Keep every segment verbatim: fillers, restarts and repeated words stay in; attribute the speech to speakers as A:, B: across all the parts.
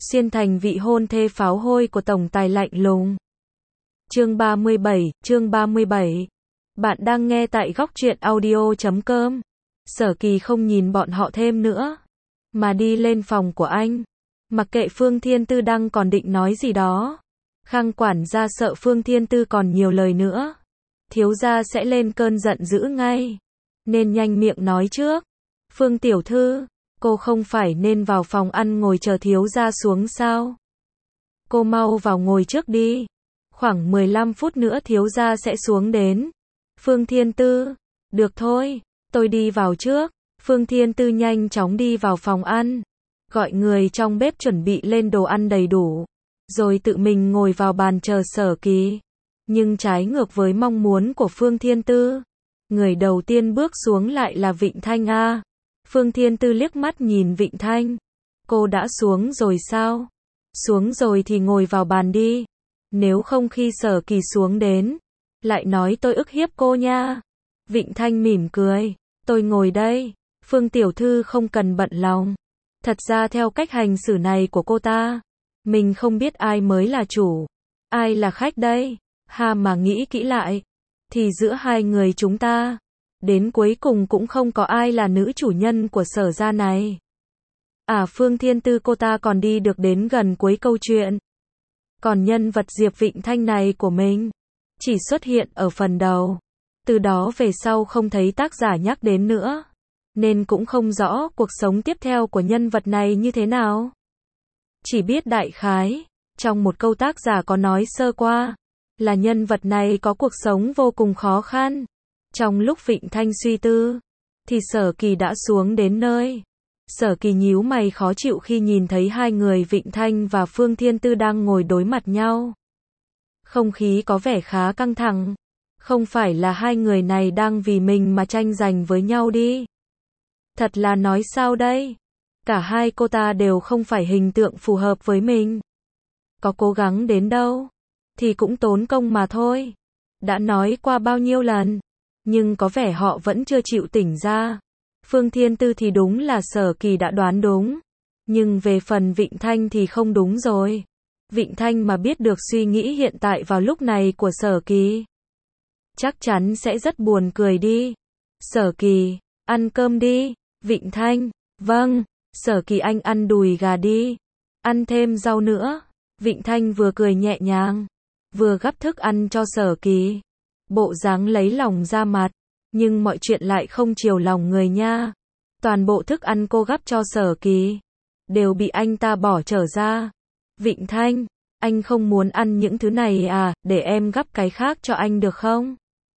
A: xuyên thành vị hôn thê pháo hôi của tổng tài lạnh lùng. Chương ba mươi bảy, chương ba mươi bảy. Bạn đang nghe tại góc truyện audio chấm com. Sở Kỳ không nhìn bọn họ thêm nữa, mà đi lên phòng của anh. Mặc kệ Phương Thiên Tư đang còn định nói gì đó. Khang quản gia sợ Phương Thiên Tư còn nhiều lời nữa, thiếu gia sẽ lên cơn giận dữ ngay, nên nhanh miệng nói trước. Phương tiểu thư, cô không phải nên vào phòng ăn ngồi chờ thiếu gia xuống sao? Cô mau vào ngồi trước đi. Khoảng mười lăm phút nữa thiếu gia sẽ xuống đến. Phương Thiên Tư, được thôi, tôi đi vào trước. Phương Thiên Tư nhanh chóng đi vào phòng ăn, gọi người trong bếp chuẩn bị lên đồ ăn đầy đủ, rồi tự mình ngồi vào bàn chờ Sở Kỳ. Nhưng trái ngược với mong muốn của Phương Thiên Tư, người đầu tiên bước xuống lại là Vịnh Thanh a. Phương Thiên Tư liếc mắt nhìn Vịnh Thanh. Cô đã xuống rồi sao? Xuống rồi thì ngồi vào bàn đi. Nếu không khi Sở Kỳ xuống đến, lại nói tôi ức hiếp cô nha. Vịnh Thanh mỉm cười. Tôi ngồi đây. Phương tiểu thư không cần bận lòng. Thật ra theo cách hành xử này của cô ta, mình không biết ai mới là chủ, ai là khách đây. Ha, mà nghĩ kỹ lại, thì giữa hai người chúng ta, đến cuối cùng cũng không có ai là nữ chủ nhân của Sở gia này. À, Phương Thiên Tư cô ta còn đi được đến gần cuối câu chuyện. Còn nhân vật Diệp Vịnh Thanh này của mình, chỉ xuất hiện ở phần đầu. Từ đó về sau không thấy tác giả nhắc đến nữa, nên cũng không rõ cuộc sống tiếp theo của nhân vật này như thế nào. Chỉ biết đại khái, trong một câu tác giả có nói sơ qua, là nhân vật này có cuộc sống vô cùng khó khăn. Trong lúc Vịnh Thanh suy tư, thì Sở Kỳ đã xuống đến nơi. Sở Kỳ nhíu mày khó chịu khi nhìn thấy hai người Vịnh Thanh và Phương Thiên Tư đang ngồi đối mặt nhau. Không khí có vẻ khá căng thẳng. Không phải là hai người này đang vì mình mà tranh giành với nhau đi. Thật là nói sao đây? Cả hai cô ta đều không phải hình tượng phù hợp với mình. Có cố gắng đến đâu, thì cũng tốn công mà thôi. Đã nói qua bao nhiêu lần, nhưng có vẻ họ vẫn chưa chịu tỉnh ra. Phương Thiên Tư thì đúng là Sở Kỳ đã đoán đúng, nhưng về phần Vịnh Thanh thì không đúng rồi. Vịnh Thanh mà biết được suy nghĩ hiện tại vào lúc này của Sở Kỳ, chắc chắn sẽ rất buồn cười đi. Sở Kỳ, ăn cơm đi. Vịnh Thanh, vâng. Sở Kỳ, anh ăn đùi gà đi. Ăn thêm rau nữa. Vịnh Thanh vừa cười nhẹ nhàng, vừa gắp thức ăn cho Sở Kỳ. Bộ dáng lấy lòng ra mặt, nhưng mọi chuyện lại không chiều lòng người nha. Toàn bộ thức ăn cô gắp cho Sở Kỳ đều bị anh ta bỏ trở ra. Vịnh Thanh, anh không muốn ăn những thứ này à, để em gắp cái khác cho anh được không?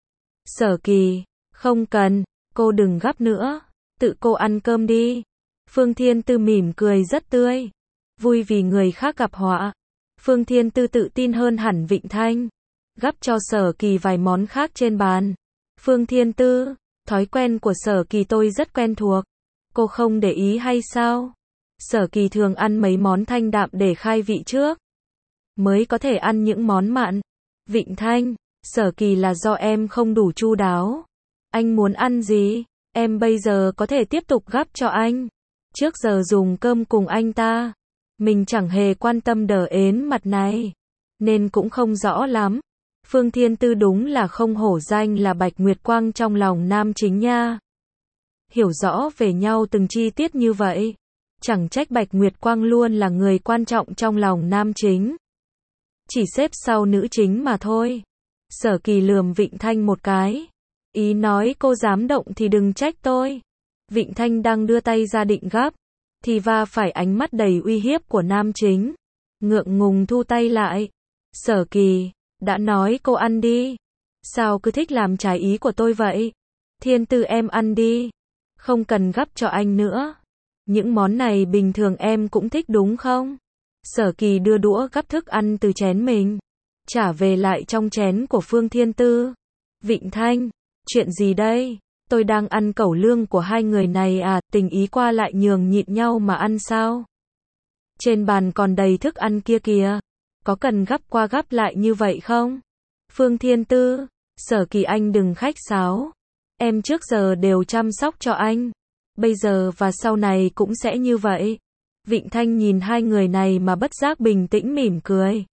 A: Sở Kỳ, không cần, cô đừng gắp nữa, tự cô ăn cơm đi. Phương Thiên Tư mỉm cười rất tươi, vui vì người khác gặp họa. Phương Thiên Tư tự tin hơn hẳn Vịnh Thanh, gắp cho Sở Kỳ vài món khác trên bàn. Phương Thiên Tư, thói quen của Sở Kỳ tôi rất quen thuộc, cô không để ý hay sao? Sở Kỳ thường ăn mấy món thanh đạm để khai vị trước, mới có thể ăn những món mặn. Vịnh Thanh, Sở Kỳ là do em không đủ chu đáo. Anh muốn ăn gì, em bây giờ có thể tiếp tục gắp cho anh. Trước giờ dùng cơm cùng anh ta, mình chẳng hề quan tâm đờ ến mặt này, nên cũng không rõ lắm. Phương Thiên Tư đúng là không hổ danh là Bạch Nguyệt Quang trong lòng nam chính nha. Hiểu rõ về nhau từng chi tiết như vậy, chẳng trách Bạch Nguyệt Quang luôn là người quan trọng trong lòng nam chính, chỉ xếp sau nữ chính mà thôi. Sở Kỳ lườm Vịnh Thanh một cái, ý nói cô dám động thì đừng trách tôi. Vịnh Thanh đang đưa tay ra định gắp, thì va phải ánh mắt đầy uy hiếp của nam chính, ngượng ngùng thu tay lại. Sở Kỳ, đã nói cô ăn đi, sao cứ thích làm trái ý của tôi vậy? Thiên Tư em ăn đi, không cần gắp cho anh nữa. Những món này bình thường em cũng thích đúng không? Sở Kỳ đưa đũa gắp thức ăn từ chén mình, trả về lại trong chén của Phương Thiên Tư. Vịnh Thanh, chuyện gì đây? Tôi đang ăn cẩu lương của hai người này à, tình ý qua lại nhường nhịn nhau mà ăn sao? Trên bàn còn đầy thức ăn kia kìa, có cần gắp qua gắp lại như vậy không? Phương Thiên Tư, Sở Kỳ anh đừng khách sáo. Em trước giờ đều chăm sóc cho anh, bây giờ và sau này cũng sẽ như vậy. Vịnh Thanh nhìn hai người này mà bất giác bình tĩnh mỉm cười.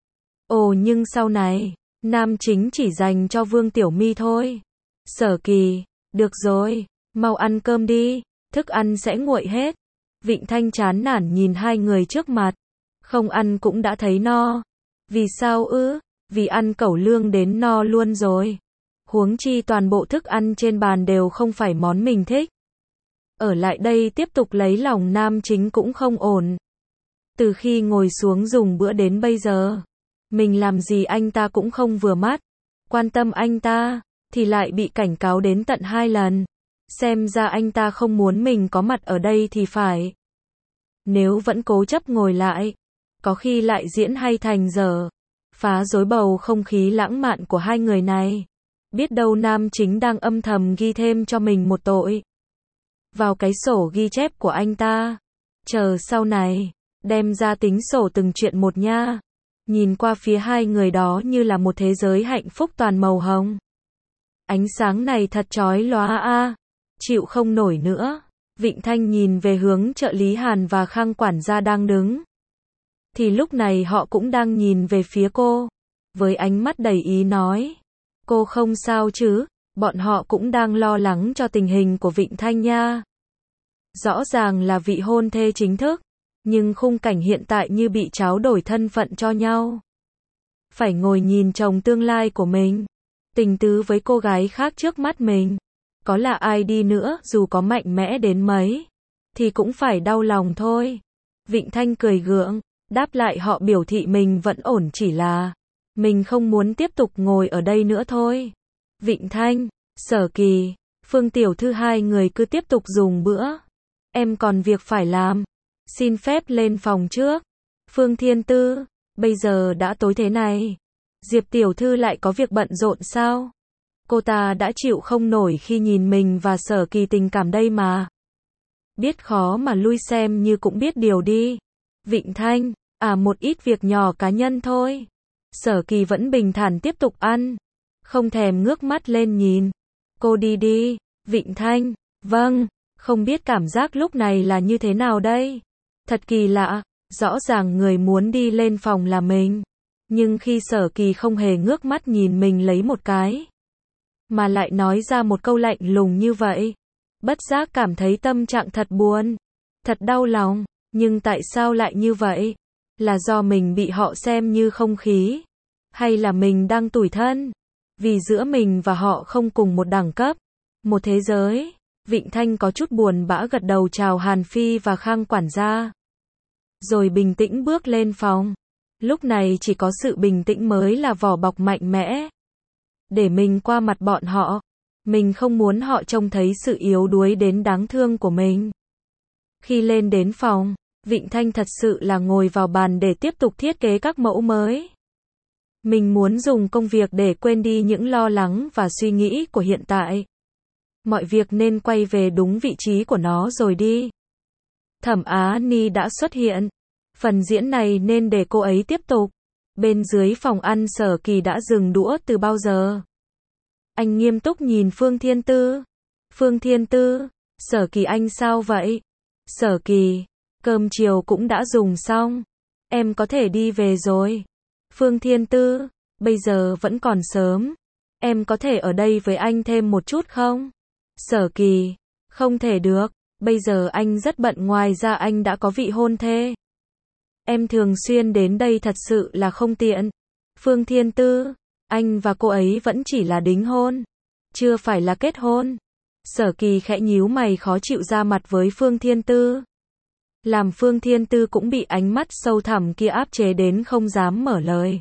A: Ồ nhưng sau này, nam chính chỉ dành cho Vương Tiểu My thôi. Sở Kỳ, được rồi, mau ăn cơm đi, thức ăn sẽ nguội hết. Vịnh Thanh chán nản nhìn hai người trước mặt. Không ăn cũng đã thấy no. Vì sao ư? Vì ăn cẩu lương đến no luôn rồi. Huống chi toàn bộ thức ăn trên bàn đều không phải món mình thích. Ở lại đây tiếp tục lấy lòng nam chính cũng không ổn. Từ khi ngồi xuống dùng bữa đến bây giờ, mình làm gì anh ta cũng không vừa mắt. Quan tâm anh ta, thì lại bị cảnh cáo đến tận hai lần. Xem ra anh ta không muốn mình có mặt ở đây thì phải. Nếu vẫn cố chấp ngồi lại, có khi lại diễn hay thành dở, phá rối bầu không khí lãng mạn của hai người này. Biết đâu nam chính đang âm thầm ghi thêm cho mình một tội vào cái sổ ghi chép của anh ta. Chờ sau này, đem ra tính sổ từng chuyện một nha. Nhìn qua phía hai người đó như là một thế giới hạnh phúc toàn màu hồng. Ánh sáng này thật chói lóa a, à. Chịu không nổi nữa. Vịnh Thanh nhìn về hướng trợ lý Hàn và Khang quản gia đang đứng. Thì lúc này họ cũng đang nhìn về phía cô. Với ánh mắt đầy ý nói. Cô không sao chứ? Bọn họ cũng đang lo lắng cho tình hình của Vịnh Thanh nha. Rõ ràng là vị hôn thê chính thức. Nhưng khung cảnh hiện tại như bị tráo đổi thân phận cho nhau. Phải ngồi nhìn chồng tương lai của mình. Tình tứ với cô gái khác trước mắt mình. Có là ai đi nữa, dù có mạnh mẽ đến mấy, thì cũng phải đau lòng thôi. Vịnh Thanh cười gượng, đáp lại họ biểu thị mình vẫn ổn, chỉ là mình không muốn tiếp tục ngồi ở đây nữa thôi. Vịnh Thanh, Sở Kỳ, Phương Tiểu Thư hai người cứ tiếp tục dùng bữa. Em còn việc phải làm. Xin phép lên phòng trước. Phương Thiên Tư, bây giờ đã tối thế này. Diệp Tiểu Thư lại có việc bận rộn sao? Cô ta đã chịu không nổi khi nhìn mình và Sở Kỳ tình cảm đây mà. Biết khó mà lui xem như cũng biết điều đi. Vịnh Thanh, à một ít việc nhỏ cá nhân thôi. Sở Kỳ vẫn bình thản tiếp tục ăn. Không thèm ngước mắt lên nhìn. Cô đi đi. Vịnh Thanh, vâng. Không biết cảm giác lúc này là như thế nào đây? Thật kỳ lạ. Rõ ràng người muốn đi lên phòng là mình. Nhưng khi Sở Kỳ không hề ngước mắt nhìn mình lấy một cái, mà lại nói ra một câu lạnh lùng như vậy. Bất giác cảm thấy tâm trạng thật buồn. Thật đau lòng. Nhưng tại sao lại như vậy? Là do mình bị họ xem như không khí? Hay là mình đang tủi thân? Vì giữa mình và họ không cùng một đẳng cấp, một thế giới. Vịnh Thanh có chút buồn bã gật đầu chào Hàn Phi và Khang quản gia. Rồi bình tĩnh bước lên phòng. Lúc này chỉ có sự bình tĩnh mới là vỏ bọc mạnh mẽ. Để mình qua mặt bọn họ. Mình không muốn họ trông thấy sự yếu đuối đến đáng thương của mình. Khi lên đến phòng, Vịnh Thanh thật sự là ngồi vào bàn để tiếp tục thiết kế các mẫu mới. Mình muốn dùng công việc để quên đi những lo lắng và suy nghĩ của hiện tại. Mọi việc nên quay về đúng vị trí của nó rồi đi. Thẩm Á Ni đã xuất hiện. Phần diễn này nên để cô ấy tiếp tục. Bên dưới phòng ăn Sở Kỳ đã dừng đũa từ bao giờ. Anh nghiêm túc nhìn Phương Thiên Tư. Phương Thiên Tư, Sở Kỳ anh sao vậy? Sở Kỳ, cơm chiều cũng đã dùng xong. Em có thể đi về rồi. Phương Thiên Tư, bây giờ vẫn còn sớm. Em có thể ở đây với anh thêm một chút không? Sở Kỳ, không thể được. Bây giờ anh rất bận, ngoài ra anh đã có vị hôn thê. Em thường xuyên đến đây thật sự là không tiện. Phương Thiên Tư, anh và cô ấy vẫn chỉ là đính hôn, chưa phải là kết hôn. Sở Kỳ khẽ nhíu mày khó chịu ra mặt với Phương Thiên Tư. Làm Phương Thiên Tư cũng bị ánh mắt sâu thẳm kia áp chế đến không dám mở lời.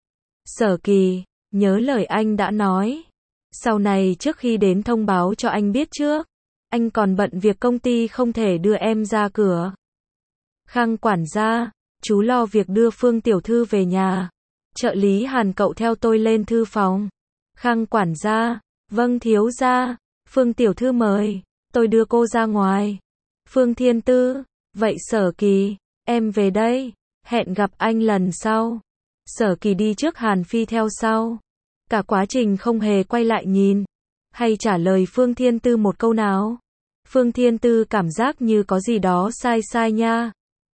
A: Sở Kỳ, nhớ lời anh đã nói. Sau này trước khi đến thông báo cho anh biết trước. Anh còn bận việc công ty không thể đưa em ra cửa. Khang quản gia, chú lo việc đưa Phương Tiểu Thư về nhà. Trợ lý Hàn cậu theo tôi lên thư phòng. Khang quản gia, vâng thiếu gia. Phương Tiểu Thư mời, tôi đưa cô ra ngoài. Phương Thiên Tư, vậy Sở Kỳ, em về đây. Hẹn gặp anh lần sau. Sở Kỳ đi trước, Hàn Phi theo sau. Cả quá trình không hề quay lại nhìn, hay trả lời Phương Thiên Tư một câu nào. Phương Thiên Tư cảm giác như có gì đó sai sai nha.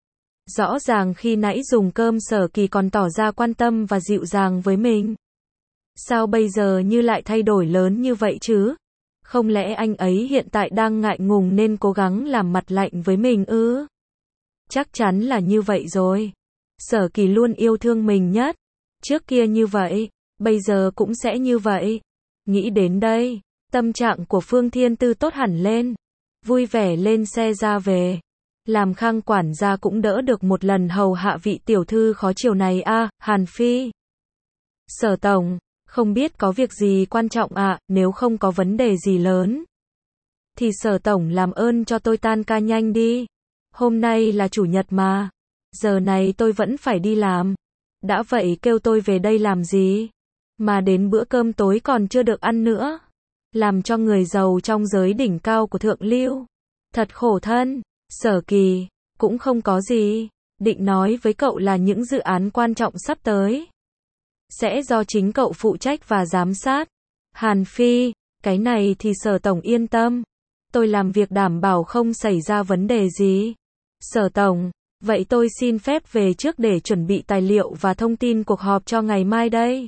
A: Rõ ràng khi nãy dùng cơm Sở Kỳ còn tỏ ra quan tâm và dịu dàng với mình. Sao bây giờ như lại thay đổi lớn như vậy chứ? Không lẽ anh ấy hiện tại đang ngại ngùng nên cố gắng làm mặt lạnh với mình ư? Chắc chắn là như vậy rồi. Sở Kỳ luôn yêu thương mình nhất. Trước kia như vậy, bây giờ cũng sẽ như vậy. Nghĩ đến đây, tâm trạng của Phương Thiên Tư tốt hẳn lên. Vui vẻ lên xe ra về. Làm Khang quản gia cũng đỡ được một lần hầu hạ vị tiểu thư khó chiều này a, à, Hàn Phi. Sở tổng, không biết có việc gì quan trọng ạ, à, nếu không có vấn đề gì lớn. Thì Sở tổng làm ơn cho tôi tan ca nhanh đi. Hôm nay là chủ nhật mà. Giờ này tôi vẫn phải đi làm. Đã vậy kêu tôi về đây làm gì? Mà đến bữa cơm tối còn chưa được ăn nữa. Làm cho người giàu trong giới đỉnh cao của thượng lưu. Thật khổ thân. Sở Kỳ, cũng không có gì. Định nói với cậu là những dự án quan trọng sắp tới. Sẽ do chính cậu phụ trách và giám sát. Hàn Phi, cái này thì Sở tổng yên tâm. Tôi làm việc đảm bảo không xảy ra vấn đề gì. Sở tổng, vậy tôi xin phép về trước để chuẩn bị tài liệu và thông tin cuộc họp cho ngày mai đây.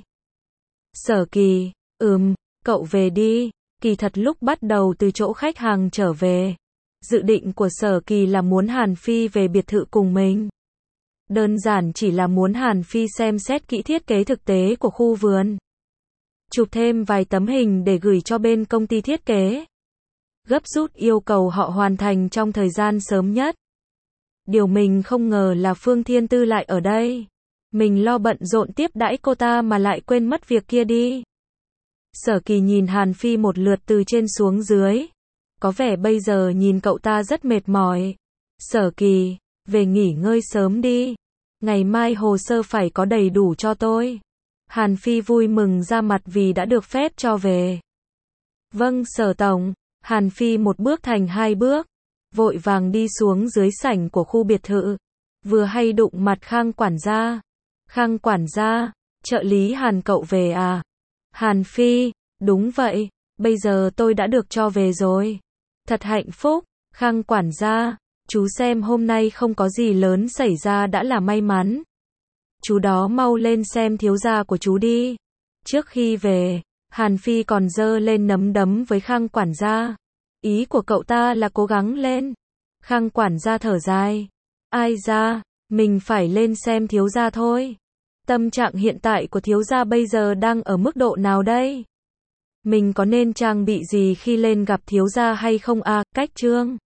A: Sở Kỳ, ừm, cậu về đi. Kỳ thật lúc bắt đầu từ chỗ khách hàng trở về, dự định của Sở Kỳ là muốn Hàn Phi về biệt thự cùng mình. Đơn giản chỉ là muốn Hàn Phi xem xét kỹ thiết kế thực tế của khu vườn. Chụp thêm vài tấm hình để gửi cho bên công ty thiết kế. Gấp rút yêu cầu họ hoàn thành trong thời gian sớm nhất. Điều mình không ngờ là Phương Thiên Tư lại ở đây. Mình lo bận rộn tiếp đãi cô ta mà lại quên mất việc kia đi. Sở Kỳ nhìn Hàn Phi một lượt từ trên xuống dưới. Có vẻ bây giờ nhìn cậu ta rất mệt mỏi. Sở Kỳ, về nghỉ ngơi sớm đi. Ngày mai hồ sơ phải có đầy đủ cho tôi. Hàn Phi vui mừng ra mặt vì đã được phép cho về. Vâng Sở tổng. Hàn Phi một bước thành hai bước. Vội vàng đi xuống dưới sảnh của khu biệt thự. Vừa hay đụng mặt Khang quản gia. Khang quản gia, trợ lý Hàn cậu về à? Hàn Phi, đúng vậy, bây giờ tôi đã được cho về rồi. Thật hạnh phúc. Khang quản gia, chú xem hôm nay không có gì lớn xảy ra đã là may mắn. Chú đó mau lên xem thiếu gia của chú đi. Trước khi về, Hàn Phi còn giơ lên nắm đấm với Khang quản gia. Ý của cậu ta là cố gắng lên. Khang quản gia thở dài. Ai ra, mình phải lên xem thiếu gia thôi. Tâm trạng hiện tại của thiếu gia bây giờ đang ở mức độ nào đây? Mình có nên trang bị gì khi lên gặp thiếu gia hay không à? Cách chương